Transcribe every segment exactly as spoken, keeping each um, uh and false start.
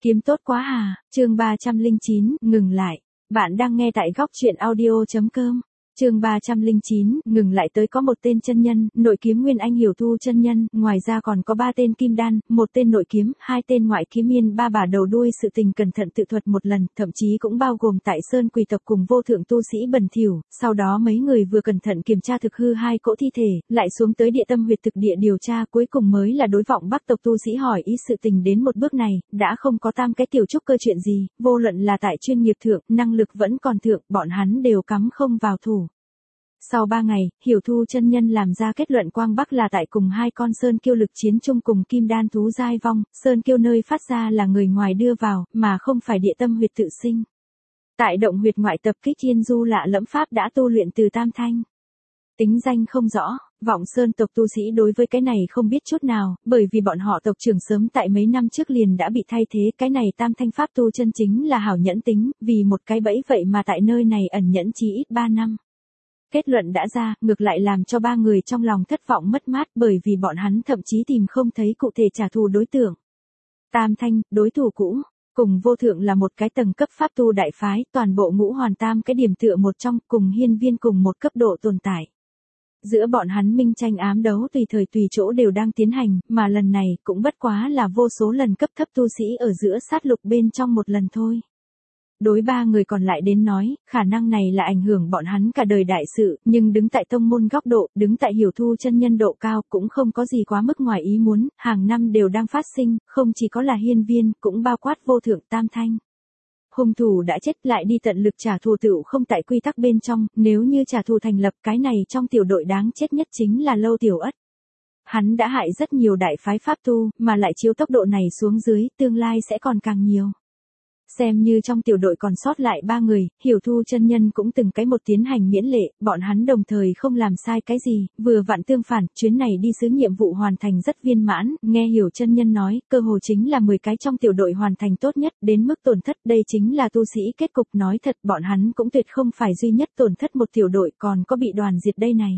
Kiếm tốt quá à, chương ba trăm linh chín, ngừng lại. Bạn đang nghe tại góc truyện audio.com. Chương ba trăm linh chín, ngừng lại tới có một tên chân nhân, nội kiếm Nguyên Anh Hiểu Thu chân nhân, ngoài ra còn có ba tên kim đan, một tên nội kiếm, hai tên ngoại kiếm yên, ba bà đầu đuôi sự tình cẩn thận tự thuật một lần, thậm chí cũng bao gồm tại Sơn Quỳ tộc cùng vô thượng tu sĩ bẩn thỉu, sau đó mấy người vừa cẩn thận kiểm tra thực hư hai cỗ thi thể, lại xuống tới địa tâm huyệt thực địa điều tra, cuối cùng mới là đối vọng Bắc tộc tu sĩ hỏi ý sự tình đến một bước này, đã không có tam cái tiểu trúc cơ chuyện gì, vô luận là tại chuyên nghiệp thượng, năng lực vẫn còn thượng, bọn hắn đều cắm không vào thủ. Sau ba ngày, Hiểu Thu chân nhân làm ra kết luận Quang Bắc là tại cùng hai con sơn kiêu lực chiến chung cùng kim đan thú giai vong, sơn kiêu nơi phát ra là người ngoài đưa vào, mà không phải địa tâm huyệt tự sinh. Tại động huyệt ngoại tập kích yên du lạ lẫm pháp đã tu luyện từ tam thanh. Tính danh không rõ, vọng sơn tộc tu sĩ đối với cái này không biết chút nào, bởi vì bọn họ tộc trưởng sớm tại mấy năm trước liền đã bị thay thế, cái này tam thanh pháp tu chân chính là hảo nhẫn tính, vì một cái bẫy vậy mà tại nơi này ẩn nhẫn chí ít ba năm. Kết luận đã ra, ngược lại làm cho ba người trong lòng thất vọng mất mát bởi vì bọn hắn thậm chí tìm không thấy cụ thể trả thù đối tượng. Tam thanh, đối thủ cũ, cùng vô thượng là một cái tầng cấp pháp tu đại phái, toàn bộ ngũ hoàn tam cái điểm tựa một trong, cùng hiên viên cùng một cấp độ tồn tại. Giữa bọn hắn minh tranh ám đấu tùy thời tùy chỗ đều đang tiến hành, mà lần này cũng bất quá là vô số lần cấp thấp tu sĩ ở giữa sát lục bên trong một lần thôi. Đối ba người còn lại đến nói, khả năng này là ảnh hưởng bọn hắn cả đời đại sự, nhưng đứng tại tông môn góc độ, đứng tại Hiểu Thu chân nhân độ cao cũng không có gì quá mức ngoài ý muốn, hàng năm đều đang phát sinh, không chỉ có là hiên viên, cũng bao quát vô thượng tam thanh. Hung thủ đã chết lại đi tận lực trả thù tựu không tại quy tắc bên trong, nếu như trả thù thành lập cái này trong tiểu đội đáng chết nhất chính là Lâu Tiểu Ất. Hắn đã hại rất nhiều đại phái pháp tu, mà lại chiếu tốc độ này xuống dưới, tương lai sẽ còn càng nhiều. Xem như trong tiểu đội còn sót lại ba người, Hiểu Thu chân nhân cũng từng cái một tiến hành miễn lệ, bọn hắn đồng thời không làm sai cái gì, vừa vặn tương phản, chuyến này đi sứ nhiệm vụ hoàn thành rất viên mãn, nghe Hiểu chân nhân nói, cơ hồ chính là mười cái trong tiểu đội hoàn thành tốt nhất, đến mức tổn thất, đây chính là tu sĩ kết cục, nói thật, bọn hắn cũng tuyệt không phải duy nhất tổn thất một tiểu đội, còn có bị đoàn diệt đây này.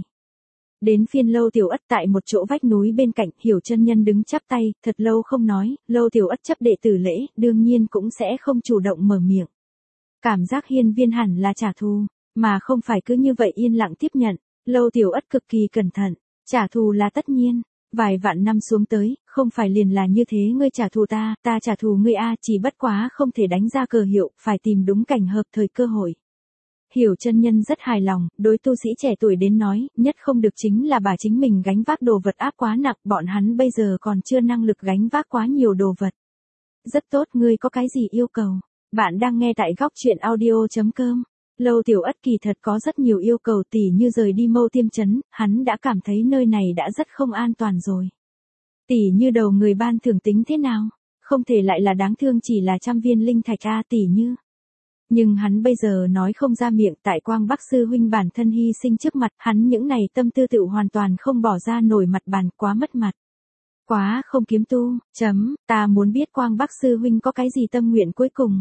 Đến phiên Lâu Tiểu Ất tại một chỗ vách núi bên cạnh, Hiểu chân nhân đứng chắp tay, thật lâu không nói, Lâu Tiểu Ất chấp đệ tử lễ, đương nhiên cũng sẽ không chủ động mở miệng. Cảm giác hiên viên hẳn là trả thù, mà không phải cứ như vậy yên lặng tiếp nhận, Lâu Tiểu Ất cực kỳ cẩn thận, trả thù là tất nhiên, vài vạn năm xuống tới, không phải liền là như thế ngươi trả thù ta, ta trả thù ngươi a, chỉ bất quá không thể đánh ra cờ hiệu, phải tìm đúng cảnh hợp thời cơ hội. Hiểu chân nhân rất hài lòng, đối tu sĩ trẻ tuổi đến nói, nhất không được chính là bà chính mình gánh vác đồ vật áp quá nặng, bọn hắn bây giờ còn chưa năng lực gánh vác quá nhiều đồ vật. Rất tốt, ngươi có cái gì yêu cầu? Bạn đang nghe tại góc truyện audio.com. Lâu Tiểu Ất kỳ thật có rất nhiều yêu cầu, tỉ như rời đi Mâu Tiêm trấn, hắn đã cảm thấy nơi này đã rất không an toàn rồi. Tỉ như đầu người ban thưởng tính thế nào? Không thể lại là đáng thương chỉ là trăm viên linh thạch a, tỉ như. Nhưng hắn bây giờ nói không ra miệng, tại Quang Bắc sư huynh bản thân hy sinh trước mặt, hắn những này tâm tư tự hoàn toàn không bỏ ra nổi mặt bàn, quá mất mặt. Quá không kiếm tu, chấm, ta muốn biết Quang Bắc sư huynh có cái gì tâm nguyện cuối cùng.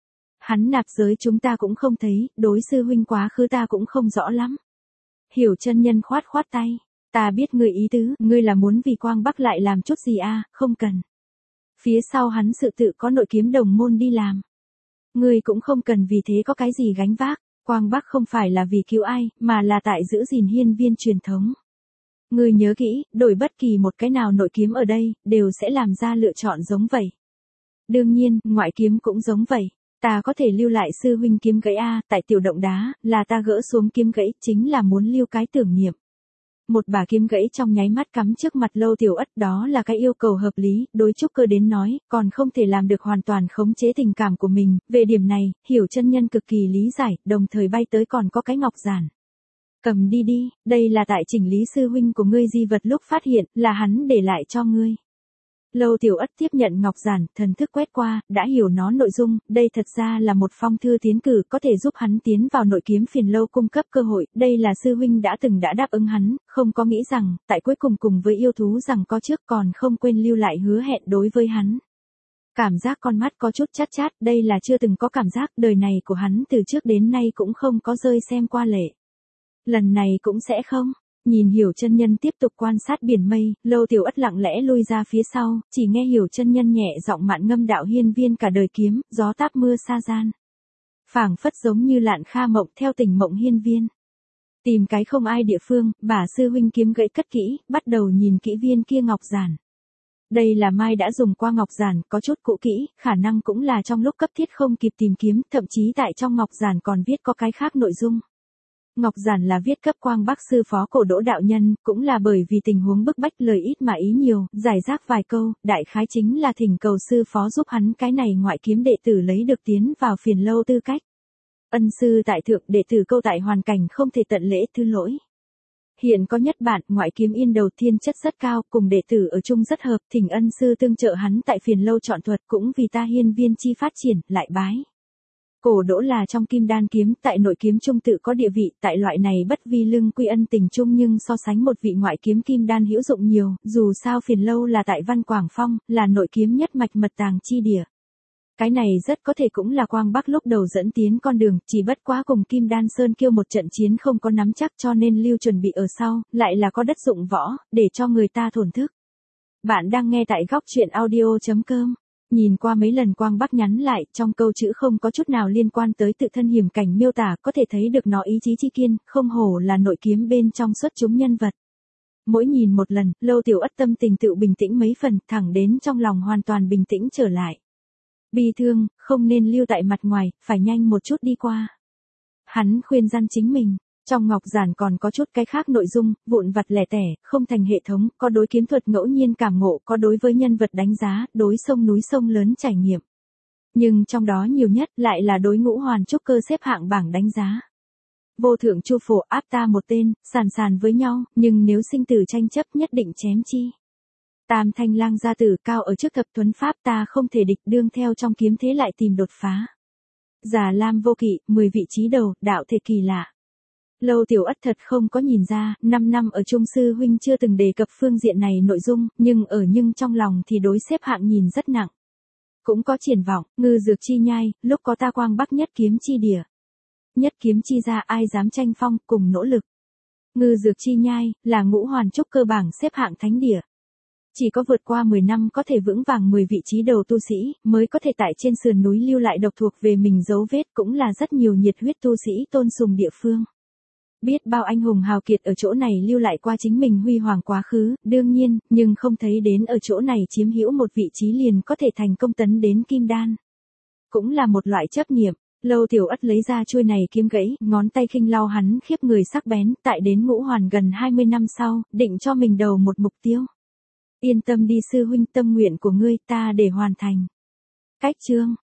Hắn nạp giới chúng ta cũng không thấy, đối sư huynh quá khứ ta cũng không rõ lắm. Hiểu chân nhân khoát khoát tay, ta biết ngươi ý tứ, ngươi là muốn vì Quang Bắc lại làm chút gì a, không cần. Phía sau hắn sự tự có nội kiếm đồng môn đi làm. Ngươi cũng không cần vì thế có cái gì gánh vác, Quang Bắc không phải là vì cứu ai, mà là tại giữ gìn hiên viên truyền thống. Ngươi nhớ kỹ, đổi bất kỳ một cái nào nội kiếm ở đây, đều sẽ làm ra lựa chọn giống vậy. Đương nhiên, ngoại kiếm cũng giống vậy, ta có thể lưu lại sư huynh kiếm gãy a, tại tiểu động đá, là ta gỡ xuống kiếm gãy, chính là muốn lưu cái tưởng niệm. Một bà kiếm gãy trong nháy mắt cắm trước mặt Lâu Tiểu Ất, đó là cái yêu cầu hợp lý, đối trúc cơ đến nói, còn không thể làm được hoàn toàn khống chế tình cảm của mình, về điểm này, Hiểu chân nhân cực kỳ lý giải, đồng thời bay tới còn có cái ngọc giản. Cầm đi đi, đây là tại chỉnh lý sư huynh của ngươi di vật lúc phát hiện, là hắn để lại cho ngươi. Lâu Tiểu Ất tiếp nhận ngọc giản, thần thức quét qua, đã hiểu nó nội dung, đây thật ra là một phong thư tiến cử có thể giúp hắn tiến vào nội kiếm phiền lâu cung cấp cơ hội, đây là sư huynh đã từng đã đáp ứng hắn, không có nghĩ rằng, tại cuối cùng cùng với yêu thú rằng có trước còn không quên lưu lại hứa hẹn đối với hắn. Cảm giác con mắt có chút chát chát, đây là chưa từng có cảm giác, đời này của hắn từ trước đến nay cũng không có rơi xem qua lệ. Lần này cũng sẽ không. Nhìn Hiểu chân nhân tiếp tục quan sát biển mây, Lâu Tiểu Ất lặng lẽ lui ra phía sau, chỉ nghe Hiểu chân nhân nhẹ giọng mạn ngâm đạo hiên viên cả đời kiếm, gió táp mưa sa gian. Phảng phất giống như lạn kha mộng theo tình mộng hiên viên. Tìm cái không ai địa phương, bà sư huynh kiếm gãy cất kỹ, bắt đầu nhìn kỹ viên kia ngọc giản. Đây là mai đã dùng qua ngọc giản, có chút cũ kỹ, khả năng cũng là trong lúc cấp thiết không kịp tìm kiếm, thậm chí tại trong ngọc giản còn viết có cái khác nội dung. Ngọc giản là viết cấp Quang Bắc sư phó Cổ Đỗ đạo nhân, cũng là bởi vì tình huống bức bách lời ít mà ý nhiều, giải rác vài câu, đại khái chính là thỉnh cầu sư phó giúp hắn cái này ngoại kiếm đệ tử lấy được tiến vào phiền lâu tư cách. Ân sư tại thượng, đệ tử câu tại hoàn cảnh không thể tận lễ thứ lỗi. Hiện có nhất bản, ngoại kiếm yên đầu thiên chất rất cao, cùng đệ tử ở chung rất hợp, thỉnh ân sư tương trợ hắn tại phiền lâu chọn thuật, cũng vì ta hiên viên chi phát triển, lại bái. Cổ Đỗ là trong kim đan kiếm, tại nội kiếm trung tự có địa vị, tại loại này bất vi lương quy ân tình chung nhưng so sánh một vị ngoại kiếm kim đan hữu dụng nhiều, dù sao phiền lâu là tại Văn Quảng Phong, là nội kiếm nhất mạch mật tàng chi địa. Cái này rất có thể cũng là Quang Bắc lúc đầu dẫn tiến con đường, chỉ bất quá cùng Kim Đan Sơn Kiêu một trận chiến không có nắm chắc cho nên lưu chuẩn bị ở sau, lại là có đất dụng võ, để cho người ta thổn thức. Bạn đang nghe tại góc truyện audio chấm com. Nhìn qua mấy lần Quang Bắc nhắn lại, trong câu chữ không có chút nào liên quan tới tự thân hiểm cảnh miêu tả, có thể thấy được nó ý chí chi kiên, không hổ là nội kiếm bên trong xuất chúng nhân vật. Mỗi nhìn một lần, Lâu Tiểu Ất tâm tình tự bình tĩnh mấy phần, thẳng đến trong lòng hoàn toàn bình tĩnh trở lại. Bi thương, không nên lưu tại mặt ngoài, phải nhanh một chút đi qua. Hắn khuyên răn chính mình, trong ngọc giản còn có chút cái khác nội dung, vụn vặt lẻ tẻ, không thành hệ thống, có đối kiếm thuật ngẫu nhiên cảm ngộ, có đối với nhân vật đánh giá, đối sông núi sông lớn trải nghiệm. Nhưng trong đó nhiều nhất lại là đối ngũ hoàn trúc cơ xếp hạng bảng đánh giá. Vô thượng chu phổ áp ta một tên, sàn sàn với nhau, nhưng nếu sinh tử tranh chấp nhất định chém chi. Tam thanh lang gia tử cao ở trước thập thuấn pháp ta không thể địch đương theo trong kiếm thế lại tìm đột phá. Già lam vô kỵ, mười vị trí đầu, đạo thể kỳ lạ. Lâu Tiểu Ất thật không có nhìn ra, năm năm ở trung sư huynh chưa từng đề cập phương diện này nội dung, nhưng ở nhưng trong lòng thì đối xếp hạng nhìn rất nặng. Cũng có triển vọng, ngư dược chi nhai, lúc có ta Quang Bắc nhất kiếm chi địa. Nhất kiếm chi ra ai dám tranh phong, cùng nỗ lực. Ngư dược chi nhai, là ngũ hoàn trúc cơ bảng xếp hạng thánh địa. Chỉ có vượt qua mười năm có thể vững vàng mười vị trí đầu tu sĩ, mới có thể tại trên sườn núi lưu lại độc thuộc về mình dấu vết, cũng là rất nhiều nhiệt huyết tu sĩ tôn sùng địa phương. Biết bao anh hùng hào kiệt ở chỗ này lưu lại qua chính mình huy hoàng quá khứ, đương nhiên, nhưng không thấy đến ở chỗ này chiếm hữu một vị trí liền có thể thành công tấn đến kim đan. Cũng là một loại chấp niệm. Lâu Tiểu Ất lấy ra chuôi này kiếm gãy, ngón tay khinh lau hắn khiếp người sắc bén, tại đến ngũ hoàn gần hai mươi năm sau, định cho mình đầu một mục tiêu. Yên tâm đi sư huynh, tâm nguyện của ngươi ta để hoàn thành. Cách chương